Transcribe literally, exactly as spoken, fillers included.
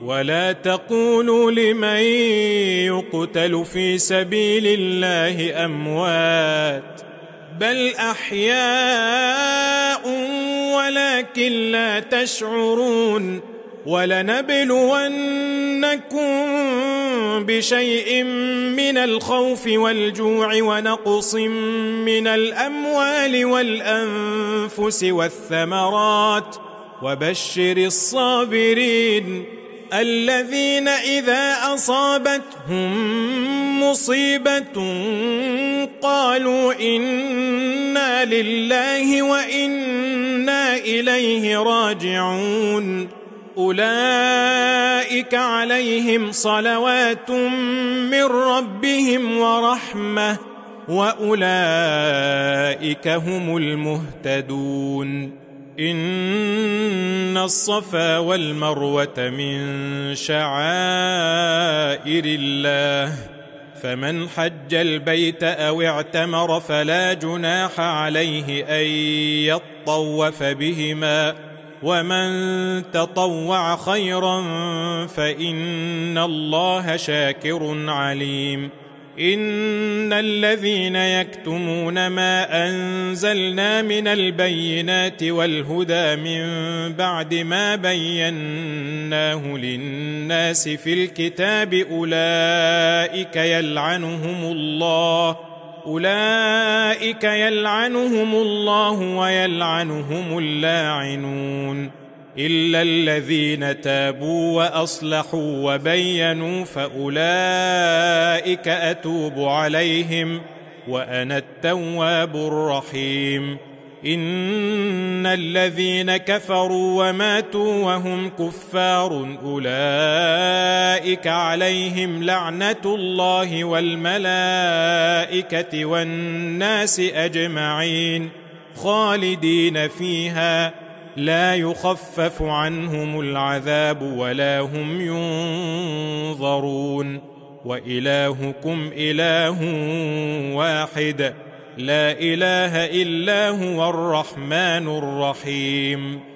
ولا تقولوا لمن يقتل في سبيل الله أموات بل أحياء ولكن لا تشعرون ولنبلونكم بشيء من الخوف والجوع ونقص من الأموال والأنفس والثمرات وبشر الصابرين الذين إذا أصابتهم مصيبة قالوا إنا لله وإنا إليه راجعون أولئك عليهم صلوات من ربهم ورحمة وأولئك هم المهتدون إن الصفا والمروة من شعائر الله فمن حج البيت أو اعتمر فلا جناح عليه أن يطوف بهما ومن تطوع خيرا فإن الله شاكر عليم إن الذين يكتمون ما أنزلنا من البينات والهدى من بعد ما بيناه للناس في الكتاب أولئك يلعنهم الله أولئك يلعنهم الله ويلعنهم اللاعنون إلا الذين تابوا وأصلحوا وبينوا فأولئك أتوب عليهم وأنا التواب الرحيم إن الذين كفروا وماتوا وهم كفار أولئك عليهم لعنة الله والملائكة والناس أجمعين خالدين فيها لا يخفف عنهم العذاب ولا هم ينظرون وإلهكم إله واحد لا إله إلا هو الرحمن الرحيم